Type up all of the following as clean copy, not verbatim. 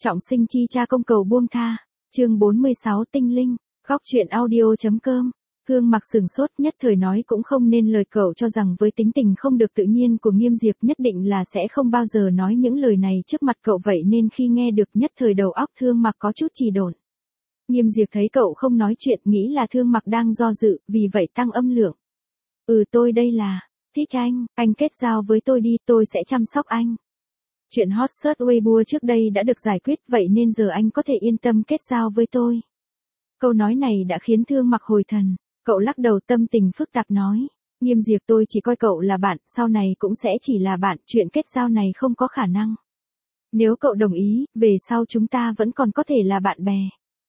Trọng sinh chi cha công cầu buông tha. Chương 46 tinh linh. Góc truyện audio.com. Hương Mặc sửng sốt, nhất thời nói cũng không nên lời, cậu cho rằng với tính tình không được tự nhiên của Nghiêm Diệp nhất định là sẽ không bao giờ nói những lời này trước mặt cậu, vậy nên khi nghe được nhất thời đầu óc Hương Mặc có chút trì độn. Nghiêm Diệp thấy cậu không nói chuyện, nghĩ là Hương Mặc đang do dự, vì vậy tăng âm lượng. Tôi đây là thích anh kết giao với tôi đi, tôi sẽ chăm sóc anh. Chuyện hot search Weibo trước đây đã được giải quyết, vậy nên giờ anh có thể yên tâm kết giao với tôi. Câu nói này đã khiến Hương Mặc hồi thần, cậu lắc đầu tâm tình phức tạp nói. Nghiêm Diệp, tôi chỉ coi cậu là bạn, sau này cũng sẽ chỉ là bạn, chuyện kết giao này không có khả năng. Nếu cậu đồng ý, về sau chúng ta vẫn còn có thể là bạn bè.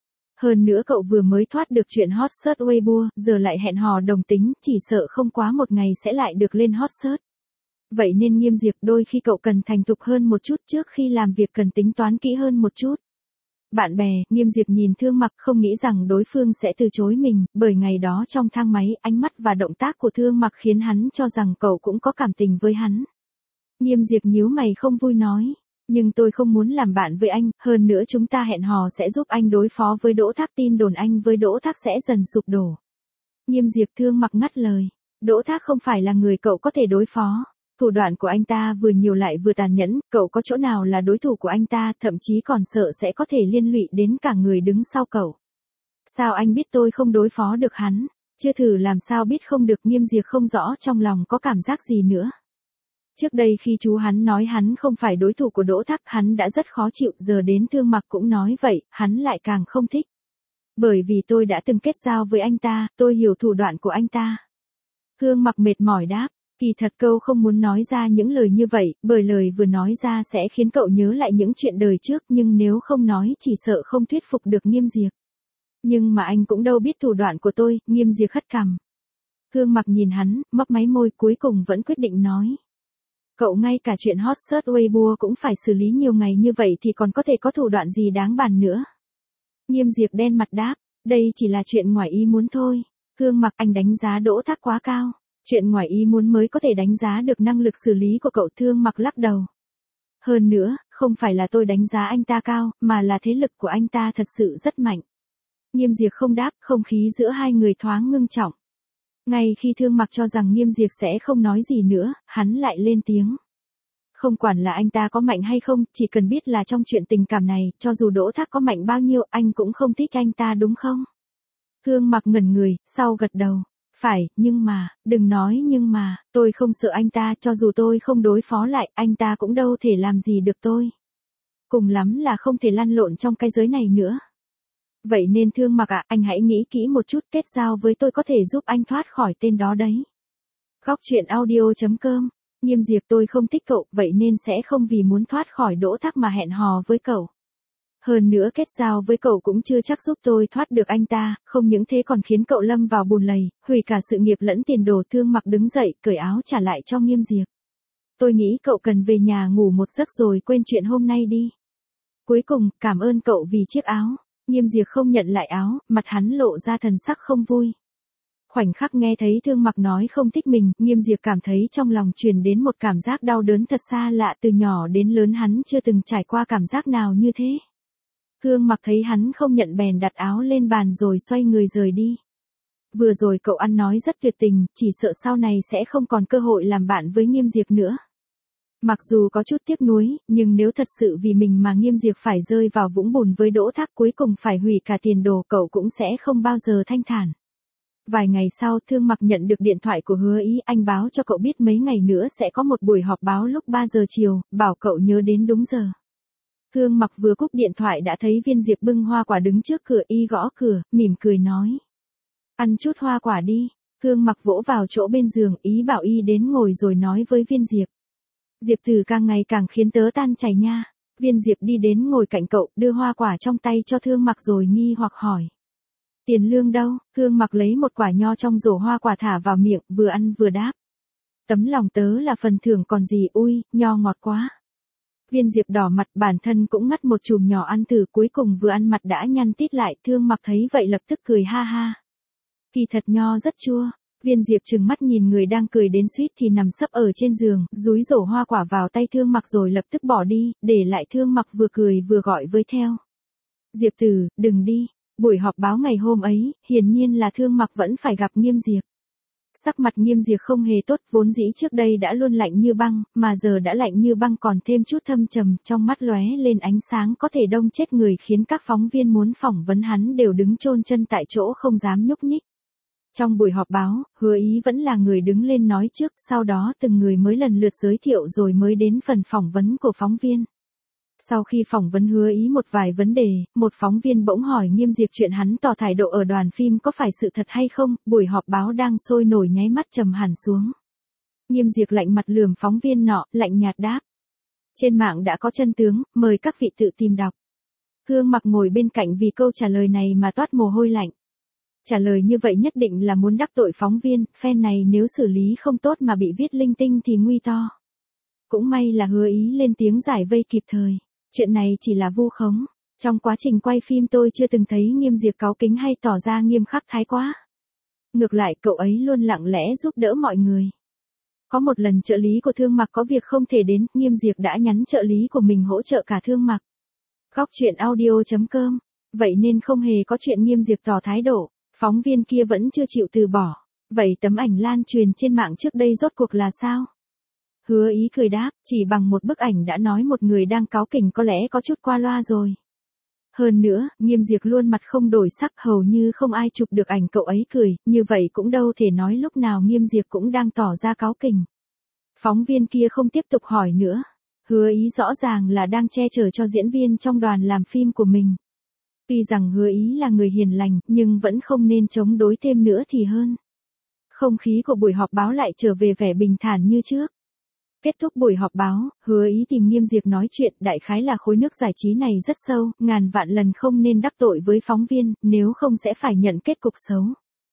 Hơn nữa cậu vừa mới thoát được chuyện hot search Weibo, giờ lại hẹn hò đồng tính, chỉ sợ không quá một ngày sẽ lại được lên hot search. Vậy nên Nghiêm Diệp, đôi khi cậu cần thành thục hơn một chút, trước khi làm việc cần tính toán kỹ hơn một chút. Bạn bè, Nghiêm Diệp nhìn Hương Mặc, không nghĩ rằng đối phương sẽ từ chối mình, bởi ngày đó trong thang máy, ánh mắt và động tác của Hương Mặc khiến hắn cho rằng cậu cũng có cảm tình với hắn. Nghiêm Diệp nhíu mày không vui nói, nhưng tôi không muốn làm bạn với anh, hơn nữa chúng ta hẹn hò sẽ giúp anh đối phó với Đỗ Thác, tin đồn anh với Đỗ Thác sẽ dần sụp đổ. Nghiêm Diệp. Hương Mặc ngắt lời, Đỗ Thác không phải là người cậu có thể đối phó. Thủ đoạn của anh ta vừa nhiều lại vừa tàn nhẫn, cậu có chỗ nào là đối thủ của anh ta, thậm chí còn sợ sẽ có thể liên lụy đến cả người đứng sau cậu. Sao anh biết tôi không đối phó được hắn? Chưa thử làm sao biết không được. Nghiêm Diệp không rõ trong lòng có cảm giác gì nữa. Trước đây khi chú hắn nói hắn không phải đối thủ của Đỗ Thác, hắn đã rất khó chịu, giờ đến Hương Mặc cũng nói vậy, hắn lại càng không thích. Bởi vì tôi đã từng kết giao với anh ta, tôi hiểu thủ đoạn của anh ta. Hương Mặc mệt mỏi đáp. Kỳ thật câu không muốn nói ra những lời như vậy, bởi lời vừa nói ra sẽ khiến cậu nhớ lại những chuyện đời trước, nhưng nếu không nói chỉ sợ không thuyết phục được Nghiêm Diệp. Nhưng mà anh cũng đâu biết thủ đoạn của tôi. Nghiêm Diệp khất cằm. Hương Mặc nhìn hắn, mấp máy môi, cuối cùng vẫn quyết định nói. Cậu ngay cả chuyện hot search Weibo cũng phải xử lý nhiều ngày như vậy thì còn có thể có thủ đoạn gì đáng bàn nữa. Nghiêm Diệp đen mặt đáp, đây chỉ là chuyện ngoài ý muốn thôi. Hương Mặc, anh đánh giá Đỗ Thác quá cao. Chuyện ngoài ý muốn mới có thể đánh giá được năng lực xử lý của cậu. Hương Mặc lắc đầu. Hơn nữa, không phải là tôi đánh giá anh ta cao, mà là thế lực của anh ta thật sự rất mạnh. Nghiêm Diệp không đáp, không khí giữa hai người thoáng ngưng trọng. Ngay khi Hương Mặc cho rằng Nghiêm Diệp sẽ không nói gì nữa, hắn lại lên tiếng. Không quản là anh ta có mạnh hay không, chỉ cần biết là trong chuyện tình cảm này, cho dù Đỗ Thác có mạnh bao nhiêu, anh cũng không thích anh ta đúng không? Hương Mặc ngẩn người, sau gật đầu. Phải, nhưng mà, đừng nói nhưng mà, tôi không sợ anh ta, cho dù tôi không đối phó lại, anh ta cũng đâu thể làm gì được tôi. Cùng lắm là không thể lăn lộn trong cái giới này nữa. Vậy nên Hương Mặc ạ, anh hãy nghĩ kỹ một chút, kết giao với tôi có thể giúp anh thoát khỏi tên đó đấy. Góc truyện audio.com. Nghiêm Diệp, tôi không thích cậu, vậy nên sẽ không vì muốn thoát khỏi Đỗ Thác mà hẹn hò với cậu. Hơn nữa kết giao với cậu cũng chưa chắc giúp tôi thoát được anh ta, không những thế còn khiến cậu lâm vào bùn lầy, hủy cả sự nghiệp lẫn tiền đồ. Hương Mặc đứng dậy, cởi áo trả lại cho Nghiêm Diệp. Tôi nghĩ cậu cần về nhà ngủ một giấc rồi quên chuyện hôm nay đi. Cuối cùng, cảm ơn cậu vì chiếc áo. Nghiêm Diệp không nhận lại áo, mặt hắn lộ ra thần sắc không vui. Khoảnh khắc nghe thấy Hương Mặc nói không thích mình, Nghiêm Diệp cảm thấy trong lòng truyền đến một cảm giác đau đớn thật xa lạ, từ nhỏ đến lớn hắn chưa từng trải qua cảm giác nào như thế. Hương Mặc thấy hắn không nhận bèn đặt áo lên bàn rồi xoay người rời đi. Vừa rồi cậu ăn nói rất tuyệt tình, chỉ sợ sau này sẽ không còn cơ hội làm bạn với Nghiêm Diệp nữa. Mặc dù có chút tiếc nuối, nhưng nếu thật sự vì mình mà Nghiêm Diệp phải rơi vào vũng bùn với Đỗ Thác, cuối cùng phải hủy cả tiền đồ, cậu cũng sẽ không bao giờ thanh thản. Vài ngày sau, Hương Mặc nhận được điện thoại của Hứa Ý, anh báo cho cậu biết mấy ngày nữa sẽ có một buổi họp báo lúc 3 giờ chiều, bảo cậu nhớ đến đúng giờ. Hương Mặc vừa cúp điện thoại đã thấy Viên Diệp bưng hoa quả đứng trước cửa, y gõ cửa, mỉm cười nói. Ăn chút hoa quả đi. Hương Mặc vỗ vào chỗ bên giường, ý bảo y đến ngồi rồi nói với Viên Diệp. Diệp Tử càng ngày càng khiến tớ tan chảy nha. Viên Diệp đi đến ngồi cạnh cậu, đưa hoa quả trong tay cho Hương Mặc rồi nghi hoặc hỏi. Tiền lương đâu? Hương Mặc lấy một quả nho trong rổ hoa quả thả vào miệng, vừa ăn vừa đáp. Tấm lòng tớ là phần thưởng còn gì, ui, nho ngọt quá. Viên Diệp đỏ mặt, bản thân cũng ngắt một chùm nhỏ ăn thử, cuối cùng vừa ăn mặt đã nhăn tít lại. Hương Mặc thấy vậy lập tức cười ha ha. Kỳ thật nho rất chua. Viên Diệp trừng mắt nhìn người đang cười đến suýt thì nằm sấp ở trên giường, dúi rổ hoa quả vào tay Thương Mặc rồi lập tức bỏ đi, để lại Thương Mặc vừa cười vừa gọi với theo. Diệp tử, đừng đi. Buổi họp báo ngày hôm ấy, hiển nhiên là Thương Mặc vẫn phải gặp Nghiêm Diệp. Sắc mặt Nghiêm Diệp không hề tốt, vốn dĩ trước đây đã luôn lạnh như băng, mà giờ đã lạnh như băng còn thêm chút thâm trầm, trong mắt lóe lên ánh sáng có thể đông chết người, khiến các phóng viên muốn phỏng vấn hắn đều đứng chôn chân tại chỗ không dám nhúc nhích. Trong buổi họp báo, Hứa Ý vẫn là người đứng lên nói trước, sau đó từng người mới lần lượt giới thiệu rồi mới đến phần phỏng vấn của phóng viên. Sau khi phỏng vấn Hứa Ý một vài vấn đề, một phóng viên bỗng hỏi Nghiêm Diệp chuyện hắn tỏ thái độ ở đoàn phim có phải sự thật hay không, buổi họp báo đang sôi nổi nháy mắt trầm hẳn xuống. Nghiêm Diệp lạnh mặt lườm phóng viên nọ, lạnh nhạt đáp. Trên mạng đã có chân tướng, mời các vị tự tìm đọc. Thương Mặc ngồi bên cạnh vì câu trả lời này mà toát mồ hôi lạnh. Trả lời như vậy nhất định là muốn đắc tội phóng viên, phen này nếu xử lý không tốt mà bị viết linh tinh thì nguy to. Cũng may là Hứa Ý lên tiếng giải vây kịp thời. Chuyện này chỉ là vu khống. Trong quá trình quay phim tôi chưa từng thấy Nghiêm Diệp cáu kính hay tỏ ra nghiêm khắc thái quá. Ngược lại cậu ấy luôn lặng lẽ giúp đỡ mọi người. Có một lần trợ lý của Thương Mặc có việc không thể đến, Nghiêm Diệp đã nhắn trợ lý của mình hỗ trợ cả Thương Mặc. Góc truyện audio.com. Vậy nên không hề có chuyện Nghiêm Diệp tỏ thái độ. Phóng viên kia vẫn chưa chịu từ bỏ. Vậy tấm ảnh lan truyền trên mạng trước đây rốt cuộc là sao? Hứa Ý cười đáp, chỉ bằng một bức ảnh đã nói một người đang cáu kỉnh có lẽ có chút qua loa rồi. Hơn nữa, Nghiêm Diệp luôn mặt không đổi sắc, hầu như không ai chụp được ảnh cậu ấy cười, như vậy cũng đâu thể nói lúc nào Nghiêm Diệp cũng đang tỏ ra cáu kỉnh. Phóng viên kia không tiếp tục hỏi nữa. Hứa Ý rõ ràng là đang che chở cho diễn viên trong đoàn làm phim của mình. Tuy rằng Hứa Ý là người hiền lành, nhưng vẫn không nên chống đối thêm nữa thì hơn. Không khí của buổi họp báo lại trở về vẻ bình thản như trước. Kết thúc buổi họp báo, Hứa Ý tìm Nghiêm Diệp nói chuyện, đại khái là khối nước giải trí này rất sâu, ngàn vạn lần không nên đắc tội với phóng viên, nếu không sẽ phải nhận kết cục xấu.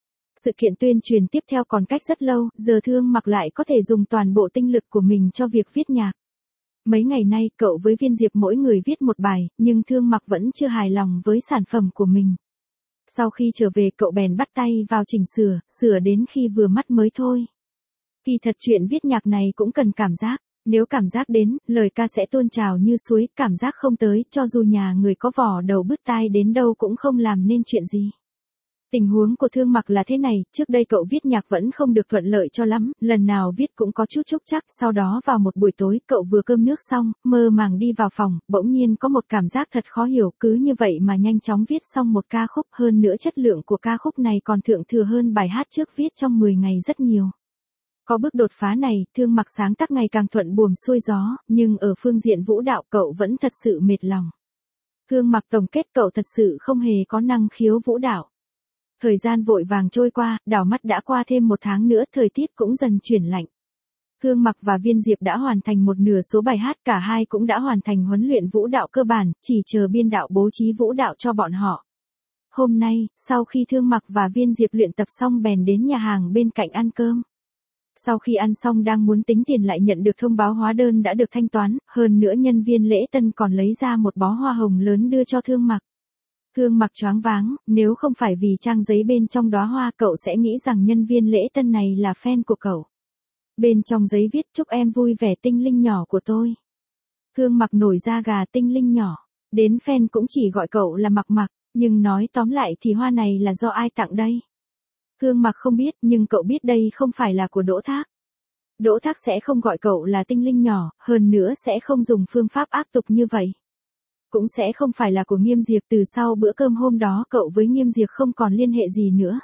Sự kiện tuyên truyền tiếp theo còn cách rất lâu, giờ Thương Mặc lại có thể dùng toàn bộ tinh lực của mình cho việc viết nhạc. Mấy ngày nay cậu với Viên Diệp mỗi người viết một bài, nhưng Thương Mặc vẫn chưa hài lòng với sản phẩm của mình. Sau khi trở về cậu bèn bắt tay vào chỉnh sửa đến khi vừa mắt mới thôi. Kỳ thật chuyện viết nhạc này cũng cần cảm giác, nếu cảm giác đến, lời ca sẽ tuôn trào như suối, cảm giác không tới, cho dù nhà người có vỏ đầu bứt tai đến đâu cũng không làm nên chuyện gì. Tình huống của Thương Mặc là thế này, trước đây cậu viết nhạc vẫn không được thuận lợi cho lắm, lần nào viết cũng có chút trúc trắc, sau đó vào một buổi tối cậu vừa cơm nước xong, mơ màng đi vào phòng, bỗng nhiên có một cảm giác thật khó hiểu, cứ như vậy mà nhanh chóng viết xong một ca khúc, hơn nữa chất lượng của ca khúc này còn thượng thừa hơn bài hát trước viết trong 10 ngày rất nhiều. Có bước đột phá này, Thương Mặc sáng tác ngày càng thuận buồm xuôi gió, nhưng ở phương diện vũ đạo cậu vẫn thật sự mệt lòng. Thương Mặc tổng kết cậu thật sự không hề có năng khiếu vũ đạo. Thời gian vội vàng trôi qua, đảo mắt đã qua thêm một tháng nữa, thời tiết cũng dần chuyển lạnh. Thương Mặc và Viên Diệp đã hoàn thành một nửa số bài hát, cả hai cũng đã hoàn thành huấn luyện vũ đạo cơ bản, chỉ chờ biên đạo bố trí vũ đạo cho bọn họ. Hôm nay, sau khi Thương Mặc và Viên Diệp luyện tập xong bèn đến nhà hàng bên cạnh ăn cơm. Sau khi ăn xong đang muốn tính tiền lại nhận được thông báo hóa đơn đã được thanh toán, hơn nữa nhân viên lễ tân còn lấy ra một bó hoa hồng lớn đưa cho Thương Mặc. Thương Mặc choáng váng, nếu không phải vì trang giấy bên trong đóa hoa cậu sẽ nghĩ rằng nhân viên lễ tân này là fan của cậu. Bên trong giấy viết chúc em vui vẻ tinh linh nhỏ của tôi. Thương Mặc nổi da gà, tinh linh nhỏ. Đến fan cũng chỉ gọi cậu là Mặc Mặc, nhưng nói tóm lại thì hoa này là do ai tặng đây? Thương Mặc không biết, nhưng cậu biết đây không phải là của Đỗ Thác. Đỗ Thác sẽ không gọi cậu là tinh linh nhỏ, hơn nữa sẽ không dùng phương pháp ác tục như vậy. Cũng sẽ không phải là của Nghiêm Diệp, từ sau bữa cơm hôm đó cậu với Nghiêm Diệp không còn liên hệ gì nữa.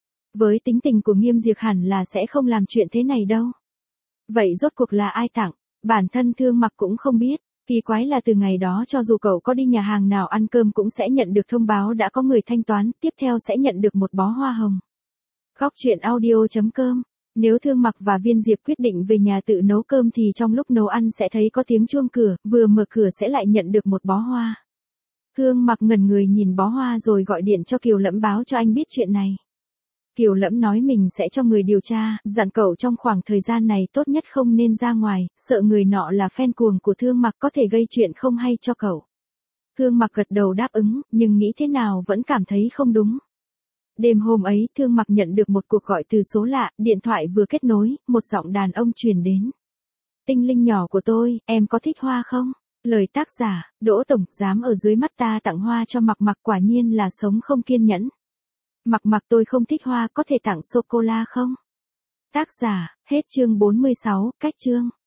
Với tính tình của Nghiêm Diệp hẳn là sẽ không làm chuyện thế này đâu. Vậy rốt cuộc là ai tặng? Bản thân Thương Mặc cũng không biết. Kỳ quái là từ ngày đó cho dù cậu có đi nhà hàng nào ăn cơm cũng sẽ nhận được thông báo đã có người thanh toán, tiếp theo sẽ nhận được một bó hoa hồng. Góc truyện audio.com. Nếu Thương Mặc và Viên Diệp quyết định về nhà tự nấu cơm thì trong lúc nấu ăn sẽ thấy có tiếng chuông cửa, vừa mở cửa sẽ lại nhận được một bó hoa. Thương Mặc ngẩn người nhìn bó hoa rồi gọi điện cho Kiều Lẫm báo cho anh biết chuyện này. Kiều Lẫm nói mình sẽ cho người điều tra, dặn cậu trong khoảng thời gian này tốt nhất không nên ra ngoài, sợ người nọ là fan cuồng của Thương Mặc có thể gây chuyện không hay cho cậu. Thương Mặc gật đầu đáp ứng, nhưng nghĩ thế nào vẫn cảm thấy không đúng. Đêm hôm ấy Thương Mặc nhận được một cuộc gọi từ số lạ, điện thoại vừa kết nối, một giọng đàn ông truyền đến. Tinh linh nhỏ của tôi, em có thích hoa không? Lời tác giả, Đỗ Tổng, dám ở dưới mắt ta tặng hoa cho Mặc Mặc quả nhiên là sống không kiên nhẫn. Mặc Mặc tôi không thích hoa, có thể tặng sô-cô-la không? Tác giả, hết chương 46, cách chương.